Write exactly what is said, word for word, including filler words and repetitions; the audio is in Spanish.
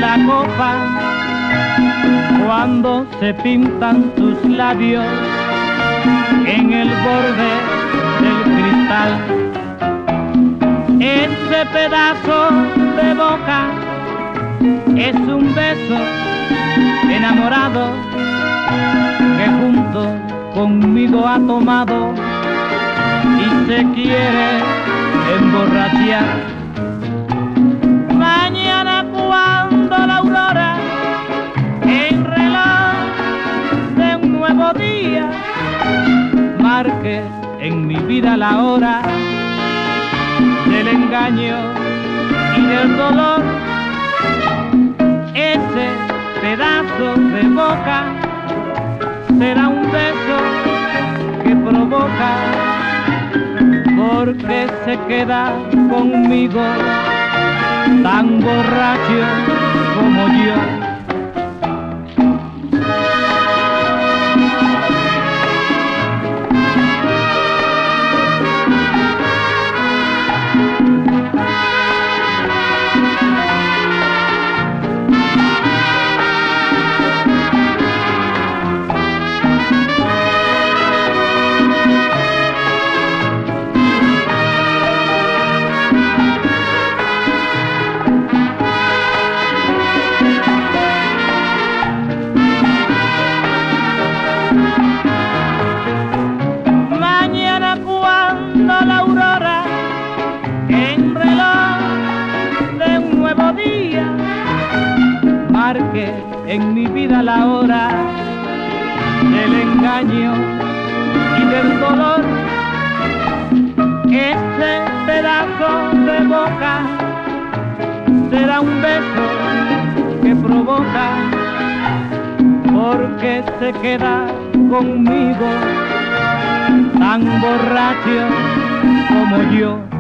la copa cuando se pintan tus labios en el borde del cristal. Ese pedazo de boca es un beso enamorado que junto conmigo ha tomado y se quiere emborrachar. Mañana cuando la aurora en reloj de un nuevo día marque en mi vida la hora del engaño y del dolor, ese pedazo de boca será un beso que provoca, porque se queda conmigo tan borracho como yo. Mañana cuando la aurora en reloj de un nuevo día marque en mi vida la hora del engaño y del dolor, ese pedazo de boca será un beso que provoca, porque se queda conmigo tan borracho como yo.